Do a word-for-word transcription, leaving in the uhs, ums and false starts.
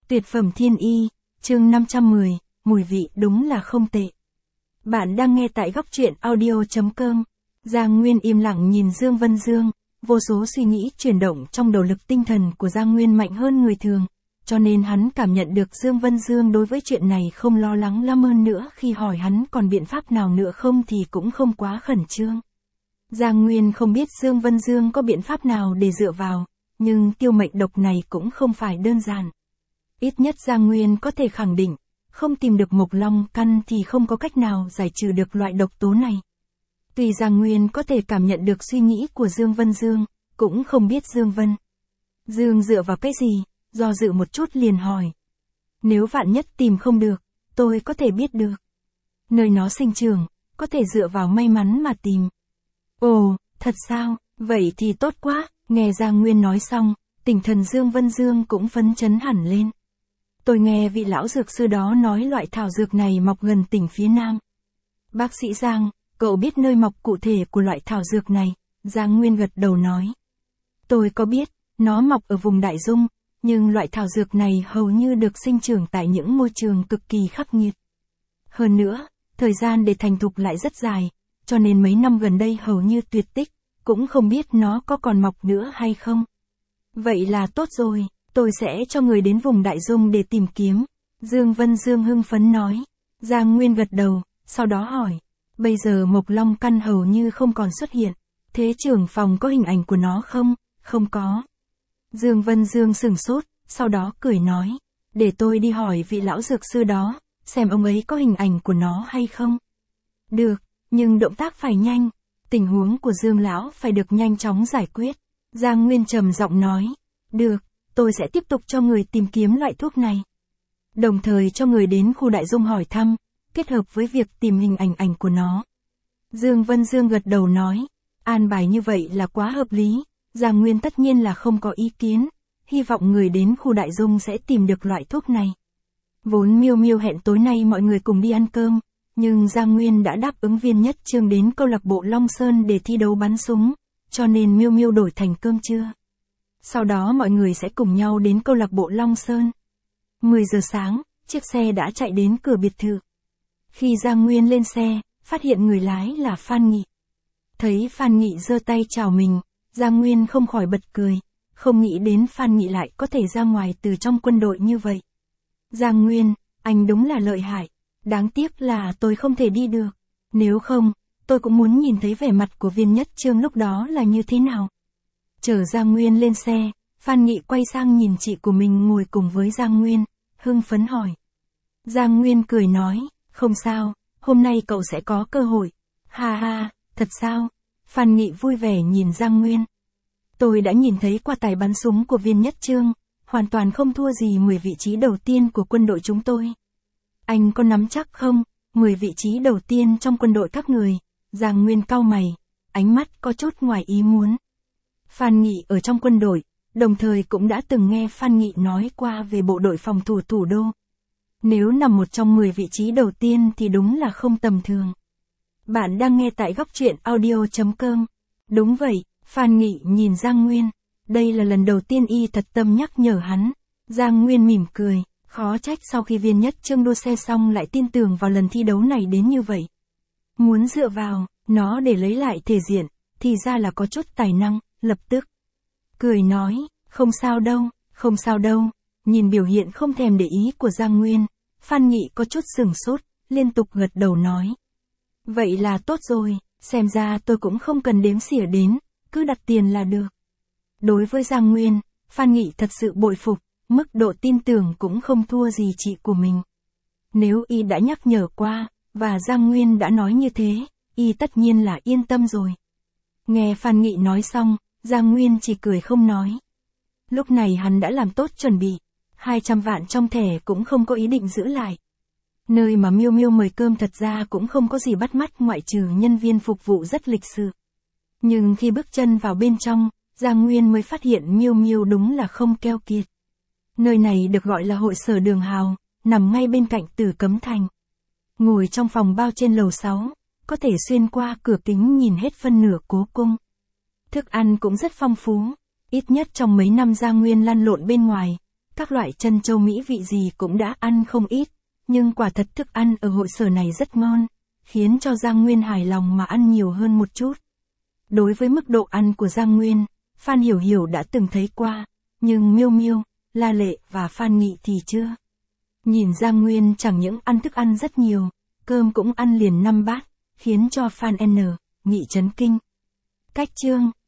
Tuyệt phẩm thiên y, chương năm trăm mười, mùi vị đúng là không tệ. Bạn đang nghe tại góc truyện audio.com. Giang Nguyên im lặng nhìn Dương Vân Dương, vô số suy nghĩ chuyển động trong đầu lực tinh thần của Giang Nguyên mạnh hơn người thường, cho nên hắn cảm nhận được Dương Vân Dương đối với chuyện này không lo lắng lắm, hơn nữa khi hỏi hắn còn biện pháp nào nữa không thì cũng không quá khẩn trương. Giang Nguyên không biết Dương Vân Dương có biện pháp nào để dựa vào, nhưng tiêu mệnh độc này cũng không phải đơn giản. Ít nhất Giang Nguyên có thể khẳng định, không tìm được mộc long căn thì không có cách nào giải trừ được loại độc tố này. Tuy Giang Nguyên có thể cảm nhận được suy nghĩ của Dương Vân Dương, cũng không biết Dương Vân Dương dựa vào cái gì, do dự một chút liền hỏi. Nếu vạn nhất tìm không được, tôi có thể biết được. Nơi nó sinh trưởng, có thể dựa vào may mắn mà tìm. Ồ, thật sao, vậy thì tốt quá, nghe Giang Nguyên nói xong, tinh thần Dương Vân Dương cũng phấn chấn hẳn lên. Tôi nghe vị lão dược sư đó nói loại thảo dược này mọc gần tỉnh phía Nam. Bác sĩ Giang, cậu biết nơi mọc cụ thể của loại thảo dược này? Giang Nguyên gật đầu nói. Tôi có biết, nó mọc ở vùng Đại Dung, nhưng loại thảo dược này hầu như được sinh trưởng tại những môi trường cực kỳ khắc nghiệt. Hơn nữa, thời gian để thành thục lại rất dài, cho nên mấy năm gần đây hầu như tuyệt tích, cũng không biết nó có còn mọc nữa hay không. Vậy là tốt rồi, tôi sẽ cho người đến vùng Đại Dung để tìm kiếm. Dương Vân Dương hưng phấn nói. Giang Nguyên gật đầu, sau đó hỏi. Bây giờ mộc long căn hầu như không còn xuất hiện, thế trưởng phòng có hình ảnh của nó không? Không có. Dương Vân Dương sửng sốt, sau đó cười nói. Để tôi đi hỏi vị lão dược sư đó, xem ông ấy có hình ảnh của nó hay không. Được, nhưng động tác phải nhanh. Tình huống của Dương lão phải được nhanh chóng giải quyết. Giang Nguyên trầm giọng nói. Được, tôi sẽ tiếp tục cho người tìm kiếm loại thuốc này. Đồng thời cho người đến khu Đại Dung hỏi thăm, kết hợp với việc tìm hình ảnh ảnh của nó. Dương Vân Dương gật đầu nói. An bài như vậy là quá hợp lý. Giang Nguyên tất nhiên là không có ý kiến. Hy vọng người đến khu Đại Dung sẽ tìm được loại thuốc này. Vốn Miêu Miêu hẹn tối nay mọi người cùng đi ăn cơm, nhưng Giang Nguyên đã đáp ứng Viên Nhất Trương đến câu lạc bộ Long Sơn để thi đấu bắn súng, cho nên Miêu Miêu đổi thành cơm trưa. Sau đó mọi người sẽ cùng nhau đến câu lạc bộ Long Sơn. mười giờ sáng, chiếc xe đã chạy đến cửa biệt thự. Khi Giang Nguyên lên xe, phát hiện người lái là Phan Nghị. Thấy Phan Nghị giơ tay chào mình, Giang Nguyên không khỏi bật cười, không nghĩ đến Phan Nghị lại có thể ra ngoài từ trong quân đội như vậy. Giang Nguyên, anh đúng là lợi hại, đáng tiếc là tôi không thể đi được. Nếu không, tôi cũng muốn nhìn thấy vẻ mặt của Viên Nhất Trương lúc đó là như thế nào. Chở Giang Nguyên lên xe, Phan Nghị quay sang nhìn chị của mình ngồi cùng với Giang Nguyên, hưng phấn hỏi. Giang Nguyên cười nói, không sao, hôm nay cậu sẽ có cơ hội. Ha ha, thật sao? Phan Nghị vui vẻ nhìn Giang Nguyên. Tôi đã nhìn thấy qua tài bắn súng của Viên Nhất Trương, hoàn toàn không thua gì mười vị trí đầu tiên của quân đội chúng tôi. Anh có nắm chắc không? mười vị trí đầu tiên trong quân đội các người. Giang Nguyên cau mày, ánh mắt có chút ngoài ý muốn. Phan Nghị ở trong quân đội, đồng thời cũng đã từng nghe Phan Nghị nói qua về bộ đội phòng thủ thủ đô. Nếu nằm một trong mười vị trí đầu tiên thì đúng là không tầm thường. Bạn đang nghe tại góc truyện audio.com. Đúng vậy, Phan Nghị nhìn Giang Nguyên. Đây là lần đầu tiên y thật tâm nhắc nhở hắn. Giang Nguyên mỉm cười, khó trách sau khi Viên Nhất Trương đua xe xong lại tin tưởng vào lần thi đấu này đến như vậy. Muốn dựa vào nó để lấy lại thể diện, thì ra là có chút tài năng, lập tức cười nói, không sao đâu, không sao đâu. Nhìn biểu hiện không thèm để ý của Giang Nguyên, Phan Nghị có chút sửng sốt, liên tục gật đầu nói. Vậy là tốt rồi, xem ra tôi cũng không cần đếm xỉa đến, cứ đặt tiền là được. Đối với Giang Nguyên, Phan Nghị thật sự bội phục, mức độ tin tưởng cũng không thua gì chị của mình. Nếu y đã nhắc nhở qua, và Giang Nguyên đã nói như thế, y tất nhiên là yên tâm rồi. Nghe Phan Nghị nói xong, Giang Nguyên chỉ cười không nói. Lúc này hắn đã làm tốt chuẩn bị, hai trăm vạn trong thẻ cũng không có ý định giữ lại. Nơi mà Miêu Miêu mời cơm thật ra cũng không có gì bắt mắt ngoại trừ nhân viên phục vụ rất lịch sự. Nhưng khi bước chân vào bên trong, Giang Nguyên mới phát hiện Miêu Miêu đúng là không keo kiệt. Nơi này được gọi là hội sở Đường Hào, nằm ngay bên cạnh Tử Cấm Thành. Ngồi trong phòng bao trên lầu sáu, có thể xuyên qua cửa kính nhìn hết phân nửa cố cung. Thức ăn cũng rất phong phú, ít nhất trong mấy năm Giang Nguyên lăn lộn bên ngoài, Các loại chân châu mỹ vị gì cũng đã ăn không ít, nhưng quả thật thức ăn ở hội sở này rất ngon, khiến cho Giang Nguyên hài lòng mà ăn nhiều hơn một chút. Đối với mức độ ăn của Giang Nguyên, Phan Hiểu Hiểu đã từng thấy qua, nhưng Miêu Miêu, La Lệ và Phan Nghị thì chưa. Nhìn Giang Nguyên chẳng những ăn thức ăn rất nhiều, cơm cũng ăn liền năm bát, khiến cho Phan N. Nghị chấn kinh. Cách chương